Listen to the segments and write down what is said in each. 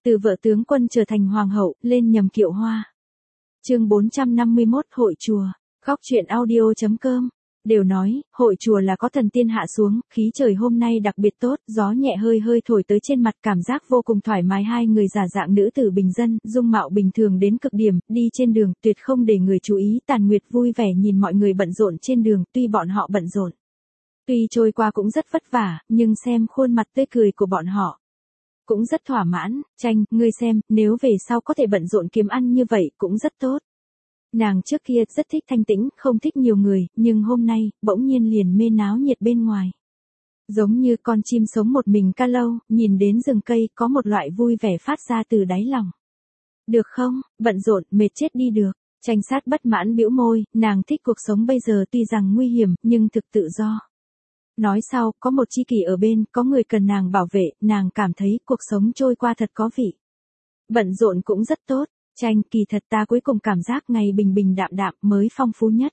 Từ vợ tướng quân trở thành hoàng hậu, lên nhầm kiệu hoa. Chương 451 Hội chùa. Góc truyện audio.com. Đều nói, hội chùa là có thần tiên hạ xuống, khí trời hôm nay đặc biệt tốt, gió nhẹ hơi hơi thổi tới trên mặt, cảm giác vô cùng thoải mái. Hai người giả dạng nữ tử bình dân, dung mạo bình thường đến cực điểm, đi trên đường, tuyệt không để người chú ý. Tàn Nguyệt vui vẻ nhìn mọi người bận rộn trên đường, tuy bọn họ bận rộn, tuy trôi qua cũng rất vất vả, nhưng xem khuôn mặt tươi cười của bọn họ cũng rất thỏa mãn. Tranh, ngươi xem, nếu về sau có thể bận rộn kiếm ăn như vậy cũng rất tốt. Nàng trước kia rất thích thanh tĩnh, không thích nhiều người, nhưng hôm nay, bỗng nhiên liền mê náo nhiệt bên ngoài. Giống như con chim sống một mình ca lâu, nhìn đến rừng cây, có một loại vui vẻ phát ra từ đáy lòng. Được không, bận rộn, mệt chết đi được. Tranh sát bất mãn bĩu môi, nàng thích cuộc sống bây giờ tuy rằng nguy hiểm, nhưng thực tự do. Nói sau, có một tri kỷ ở bên, có người cần nàng bảo vệ, nàng cảm thấy cuộc sống trôi qua thật có vị. Bận rộn cũng rất tốt. Tranh, kỳ thật ta cuối cùng cảm giác ngày bình bình đạm đạm mới phong phú nhất.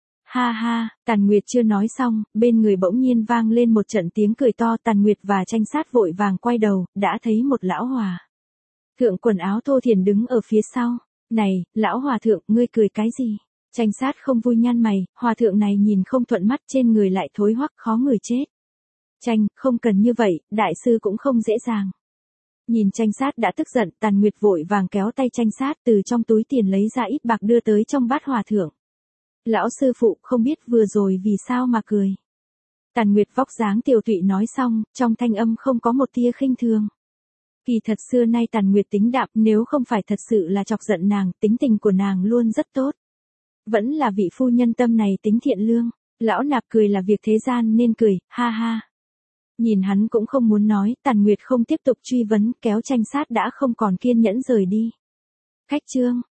Ha ha, Tàn Nguyệt chưa nói xong, bên người bỗng nhiên vang lên một trận tiếng cười to. Tàn Nguyệt và Tranh sát vội vàng quay đầu, đã thấy một lão hòa thượng quần áo thô thiển đứng ở phía sau. Này, lão hòa thượng, ngươi cười cái gì? Tranh sát không vui nhăn mày, hòa thượng này nhìn không thuận mắt, trên người lại thối hoắc khó người chết. Tranh, không cần như vậy, đại sư cũng không dễ dàng. Nhìn Tranh sát đã tức giận, Tàn Nguyệt vội vàng kéo tay Tranh sát, từ trong túi tiền lấy ra ít bạc đưa tới trong bát hòa thượng. Lão sư phụ, không biết vừa rồi vì sao mà cười. Tàn Nguyệt vóc dáng tiều tụy nói xong, trong thanh âm không có một tia khinh thường. Kỳ thật xưa nay Tàn Nguyệt tính đạm, nếu không phải thật sự là chọc giận nàng, tính tình của nàng luôn rất tốt. Vẫn là vị phu nhân tâm này tính thiện lương. Lão nạp cười là việc thế gian nên cười, ha ha. Nhìn hắn cũng không muốn nói, Tàn Nguyệt không tiếp tục truy vấn, kéo Tranh sát đã không còn kiên nhẫn rời đi. Khách trương,